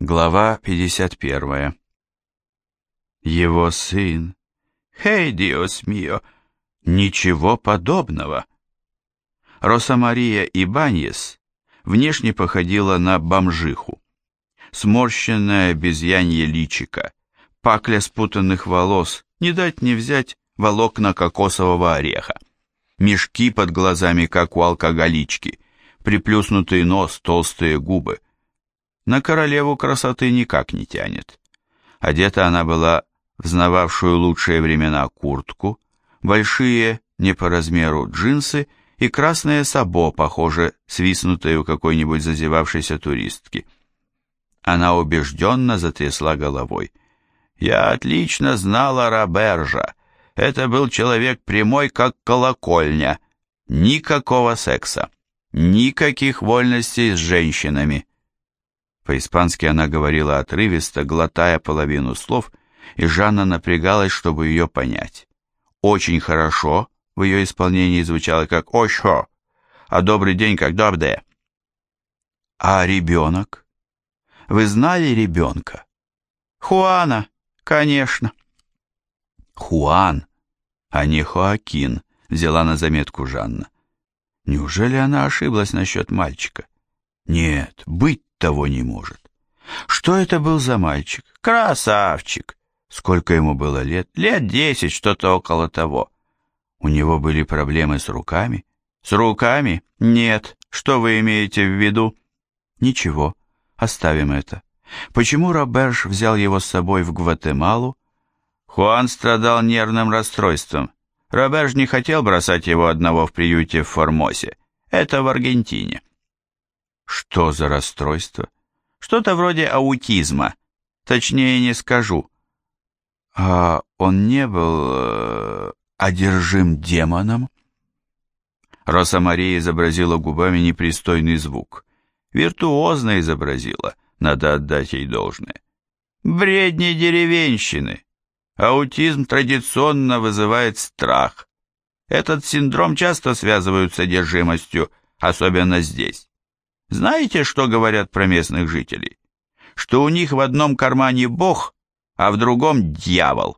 Глава 51. Его сын. «Хей, диос мио!» Ничего подобного. Роса Мария Ибаньес внешне походила на бомжиху. Сморщенное обезьянье личико, пакля спутанных волос, не дать не взять волокна кокосового ореха, мешки под глазами, как у алкоголички, приплюснутый нос, толстые губы. На королеву красоты никак не тянет. Одета она была в знававшую лучшие времена куртку, большие, не по размеру, джинсы и красное сабо, похоже, свистнутое у какой-нибудь зазевавшейся туристки. Она убежденно затрясла головой. «Я отлично знала Робержа. Это был человек прямой, как колокольня. Никакого секса. Никаких вольностей с женщинами». По-испански она говорила отрывисто, глотая половину слов, и Жанна напрягалась, чтобы ее понять. «Очень хорошо» в ее исполнении звучало как «ошо», а «добрый день» как «добде». «А ребенок? Вы знали ребенка?» «Хуана, конечно». «Хуан, а не Хоакин», взяла на заметку Жанна. Неужели она ошиблась насчет мальчика? Нет, быть того не может. Что это был за мальчик? Красавчик! Сколько ему было лет? Лет 10, что-то около того. У него были проблемы с руками? С руками? Нет. Что вы имеете в виду? Ничего, оставим это. Почему Роберж взял его с собой в Гватемалу? Хуан страдал нервным расстройством. Роберж не хотел бросать его одного в приюте в Формосе. Это в Аргентине. Что за расстройство? Что-то вроде аутизма. Точнее не скажу. А он не был одержим демоном? Роса Мария изобразила губами непристойный звук. Виртуозно изобразила, надо отдать ей должное. Бредни деревенщины. Аутизм традиционно вызывает страх. Этот синдром часто связывают с одержимостью, особенно здесь. Знаете, что говорят про местных жителей? Что у них в одном кармане Бог, а в другом дьявол.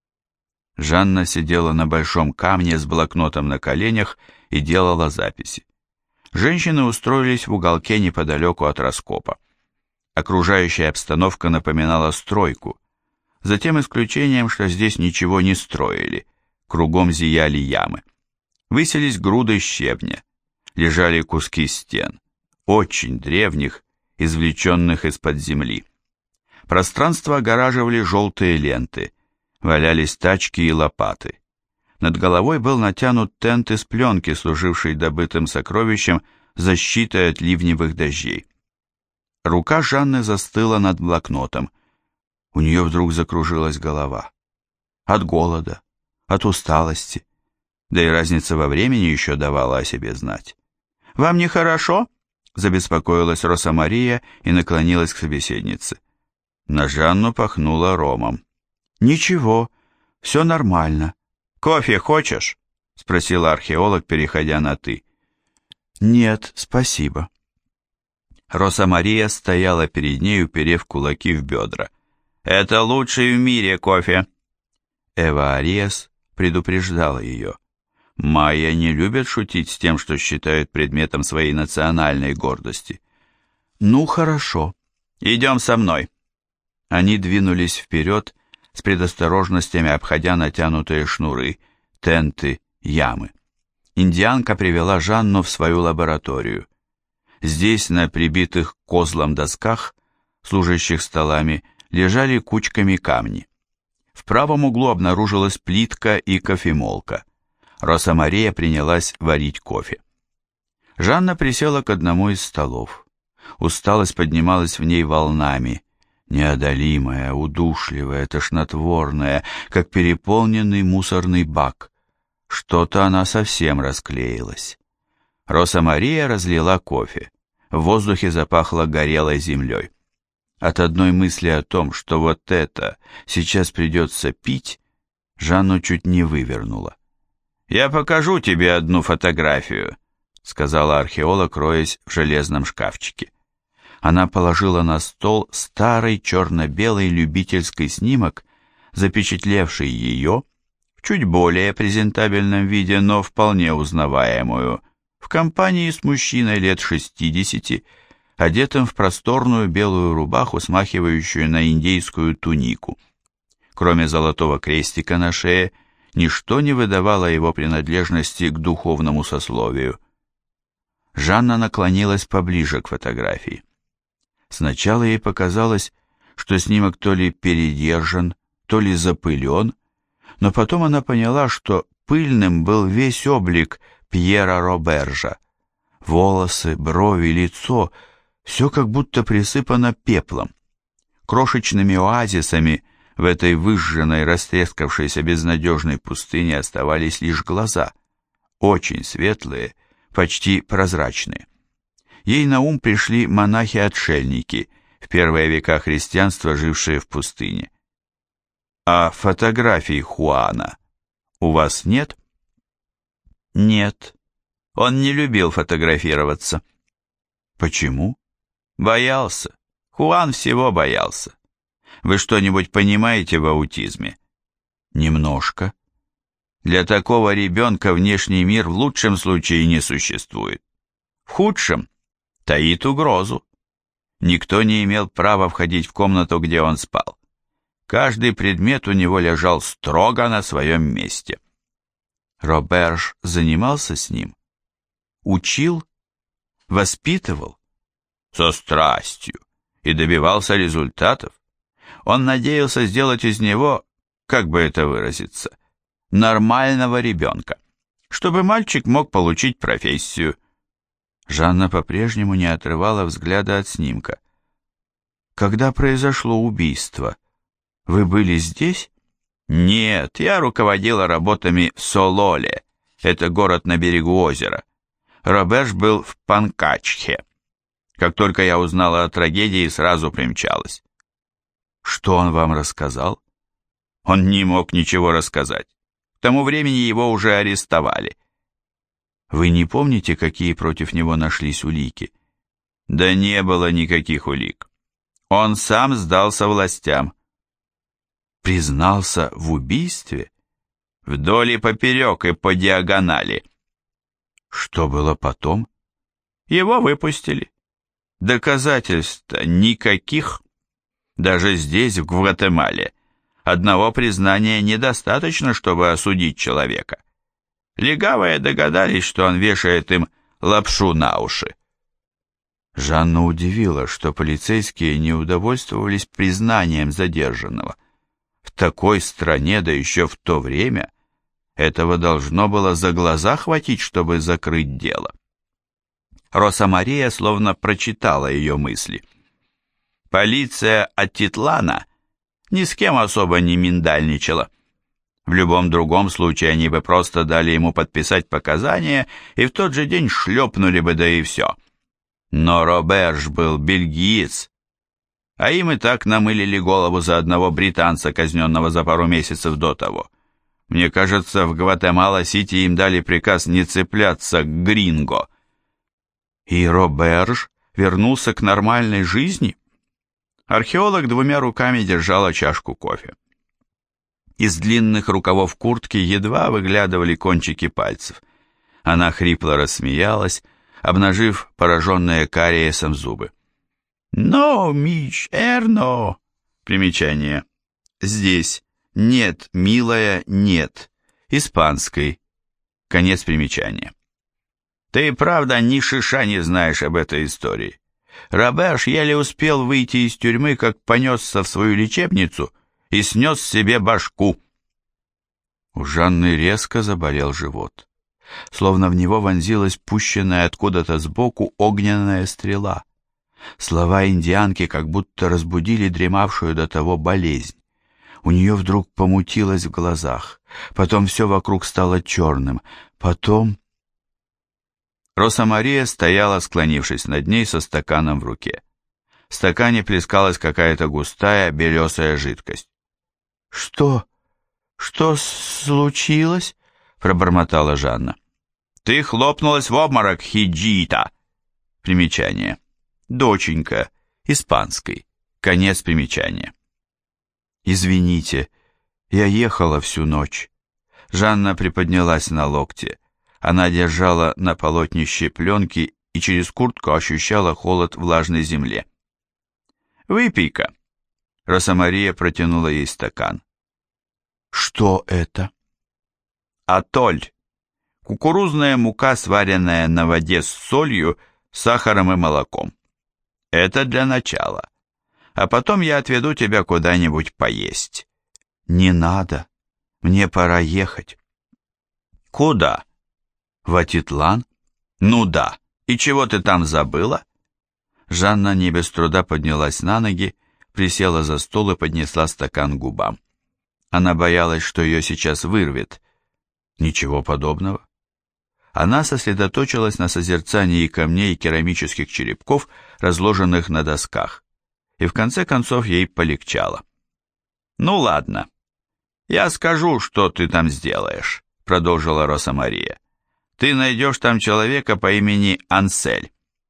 Жанна сидела на большом камне с блокнотом на коленях и делала записи. Женщины устроились в уголке неподалеку от раскопа. Окружающая обстановка напоминала стройку, за тем исключением, что здесь ничего не строили, кругом зияли ямы. Высились груды щебня, лежали куски стен, очень древних, извлеченных из-под земли. Пространство огораживали желтые ленты, валялись тачки и лопаты. Над головой был натянут тент из пленки, служивший добытым сокровищем защитой от ливневых дождей. Рука Жанны застыла над блокнотом. У нее вдруг закружилась голова. От голода, от усталости. Да и разница во времени еще давала о себе знать. «Вам нехорошо?» — забеспокоилась Роса Мария и наклонилась к собеседнице. На Жанну пахнуло ромом. «Ничего, все нормально. Кофе хочешь?» — спросила археолог, переходя на «ты». «Нет, спасибо». Роса Мария стояла перед ней, уперев кулаки в бедра. «Это лучший в мире кофе!» Эва Ариас предупреждала ее. Майя не любит шутить с тем, что считают предметом своей национальной гордости. «Ну, хорошо. Идем со мной». Они двинулись вперед, с предосторожностями обходя натянутые шнуры, тенты, ямы. Индианка привела Жанну в свою лабораторию. Здесь, на прибитых к козлам досках, служащих столами, лежали кучками камни. В правом углу обнаружилась плитка и кофемолка. Роса Мария принялась варить кофе. Жанна присела к одному из столов. Усталость поднималась в ней волнами, неодолимая, удушливая, тошнотворная, как переполненный мусорный бак. Что-то она совсем расклеилась. Роса Мария разлила кофе. В воздухе запахло горелой землей. От одной мысли о том, что вот это сейчас придется пить, Жанну чуть не вывернула. «Я покажу тебе одну фотографию», — сказала археолог, роясь в железном шкафчике. Она положила на стол старый черно-белый любительский снимок, запечатлевший ее в чуть более презентабельном виде, но вполне узнаваемую, в компании с мужчиной лет 60, одетым в просторную белую рубаху, смахивающую на индейскую тунику. Кроме золотого крестика на шее, ничто не выдавало его принадлежности к духовному сословию. Жанна наклонилась поближе к фотографии. Сначала ей показалось, что снимок то ли передержан, то ли запылен, но потом она поняла, что пыльным был весь облик Пьера Робержа. Волосы, брови, лицо — все как будто присыпано пеплом. Крошечными оазисами в этой выжженной, растрескавшейся безнадежной пустыне оставались лишь глаза, очень светлые, почти прозрачные. Ей на ум пришли монахи-отшельники, в первые века христианства, жившие в пустыне. «А фотографий Хуана у вас нет?» «Нет. Он не любил фотографироваться». «Почему?» «Боялся. Хуан всего боялся. Вы что-нибудь понимаете в аутизме?» «Немножко. Для такого ребенка внешний мир в лучшем случае не существует. В худшем таит угрозу. Никто не имел права входить в комнату, где он спал. Каждый предмет у него лежал строго на своем месте». Роберж занимался с ним? Учил? Воспитывал? Со страстью. И добивался результатов. Он надеялся сделать из него, как бы это выразиться, нормального ребенка, чтобы мальчик мог получить профессию. Жанна по-прежнему не отрывала взгляда от снимка. «Когда произошло убийство, вы были здесь?» «Нет, я руководила работами в Сололе, это город на берегу озера. Роберж был в Панкачхе. Как только я узнала о трагедии, сразу примчалась». «Что он вам рассказал?» «Он не мог ничего рассказать. К тому времени его уже арестовали». «Вы не помните, какие против него нашлись улики?» «Да не было никаких улик. Он сам сдался властям». «Признался в убийстве?» «Вдоль и поперек, и по диагонали». «Что было потом?» «Его выпустили. Доказательств-то никаких. Даже здесь, в Гватемале, одного признания недостаточно, чтобы осудить человека. Легавые догадались, что он вешает им лапшу на уши». Жанна удивила, что полицейские не удовольствовались признанием задержанного. В такой стране, да еще в то время, этого должно было за глаза хватить, чтобы закрыть дело. Роса Мария словно прочитала ее мысли. Полиция Аттитлана ни с кем особо не миндальничала. В любом другом случае они бы просто дали ему подписать показания и в тот же день шлепнули бы, да и все. Но Роберж был бельгиец, а им и так намылили голову за одного британца, казненного за пару месяцев до того. Мне кажется, в Гватемала-Сити им дали приказ не цепляться к гринго. И Роберж вернулся к нормальной жизни? Археолог двумя руками держала чашку кофе. Из длинных рукавов куртки едва выглядывали кончики пальцев. Она хрипло рассмеялась, обнажив пораженные кариесом зубы. «Но, Мич, Эрно!» Примечание. Здесь «нет, милая, нет». Испанской. Конец примечания. «Ты, правда, ни шиша не знаешь об этой истории. Роберж еле успел выйти из тюрьмы, как понесся в свою лечебницу и снес себе башку». У Жанны резко заболел живот. Словно в него вонзилась пущенная откуда-то сбоку огненная стрела. Слова индианки как будто разбудили дремавшую до того болезнь. У нее вдруг помутилось в глазах, потом все вокруг стало черным, потом... Роса Мария стояла, склонившись над ней со стаканом в руке. В стакане плескалась какая-то густая белесая жидкость. «Что? Что случилось?» — пробормотала Жанна. «Ты хлопнулась в обморок, Хиджита!» Примечание. «Доченька, испанской. Конец примечания. «Извините, я ехала всю ночь». Жанна приподнялась на локте. Она держала на полотнище пленки и через куртку ощущала холод влажной земле. «Выпей-ка». Роса-Мария протянула ей стакан. «Что это?» «Атоль. Кукурузная мука, сваренная на воде с солью, сахаром и молоком. Это для начала. А потом я отведу тебя куда-нибудь поесть». «Не надо. Мне пора ехать». «Куда?» «В Атитлан». «Ну да. И чего ты там забыла?» Жанна не без труда поднялась на ноги, присела за стол и поднесла стакан к губам. Она боялась, что ее сейчас вырвет. Ничего подобного. Она сосредоточилась на созерцании камней и керамических черепков, разложенных на досках, и в конце концов ей полегчало. «Ну ладно, я скажу, что ты там сделаешь», — продолжила Роса-Мария. «Ты найдешь там человека по имени Ансель.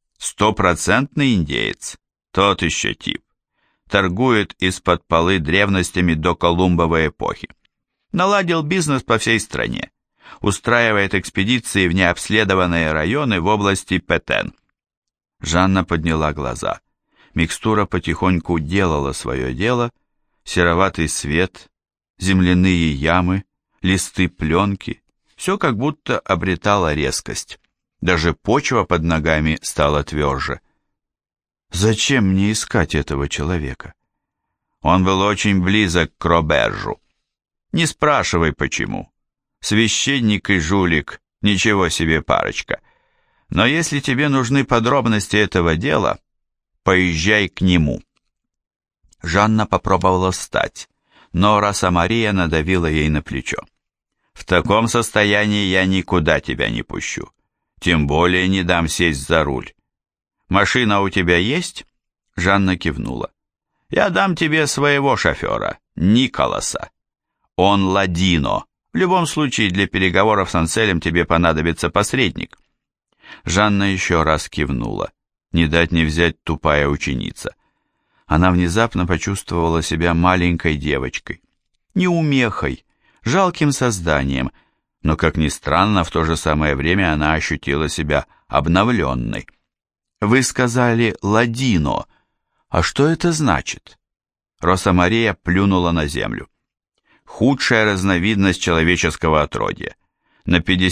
100% индеец, тот еще тип. Торгует из-под полы древностями до Колумбовой эпохи. Наладил бизнес по всей стране. Устраивает экспедиции в необследованные районы в области Петен». Жанна подняла глаза. Микстура потихоньку делала свое дело. Сероватый свет, земляные ямы, листы пленки. Все как будто обретало резкость. Даже почва под ногами стала тверже. Зачем мне искать этого человека? Он был очень близок к Робержу. Не спрашивай, почему. Священник и жулик, ничего себе парочка. Но если тебе нужны подробности этого дела, поезжай к нему. Жанна попробовала встать, но Роса-Мария надавила ей на плечо. В таком состоянии я никуда тебя не пущу. Тем более не дам сесть за руль. Машина у тебя есть? Жанна кивнула. Я дам тебе своего шофера, Николаса. Он ладино. В любом случае для переговоров с Анселем тебе понадобится посредник. Жанна еще раз кивнула. Не дать не взять тупая ученица. Она внезапно почувствовала себя маленькой девочкой. Неумехой, жалким созданием, но, как ни странно, в то же самое время она ощутила себя обновленной. «Вы сказали «ладино». А что это значит?» Роса-Мария плюнула на землю. «Худшая разновидность человеческого отродья. На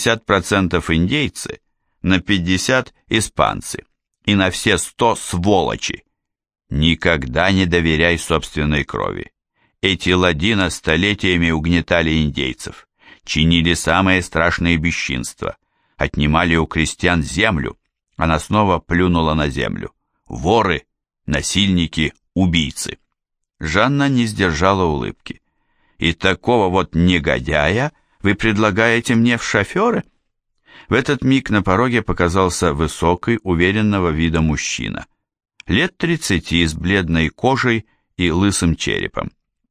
50% индейцы, на 50% испанцы, и на все 100 сволочи. Никогда не доверяй собственной крови. Эти ладино столетиями угнетали индейцев, чинили самые страшные бесчинства, отнимали у крестьян землю». Она снова плюнула на землю. «Воры, насильники, убийцы». Жанна не сдержала улыбки. «И такого вот негодяя вы предлагаете мне в шоферы?» В этот миг на пороге показался высокий, уверенного вида мужчина. Лет 30, с бледной кожей и лысым черепом.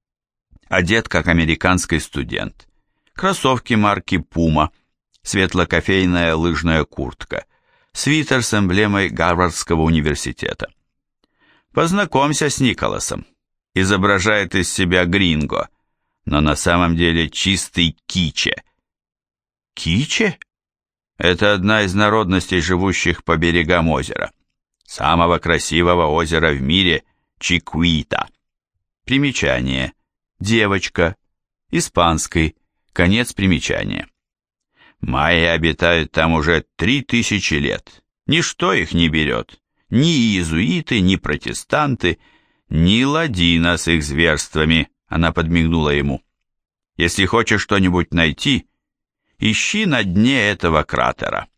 Одет как американский студент. Кроссовки марки Puma, светло-кофейная лыжная куртка, свитер с эмблемой Гарвардского университета. Познакомься с Николасом. Изображает из себя гринго, но на самом деле чистый киче. Киче? Это одна из народностей, живущих по берегам озера. Самого красивого озера в мире – Чикуита. Примечание. Девочка. Испанский. Конец примечания. Майя обитают там уже 3000 лет. Ничто их не берет. Ни иезуиты, ни протестанты, ни ладино с их зверствами. Она подмигнула ему. Если хочешь что-нибудь найти, ищи на дне этого кратера.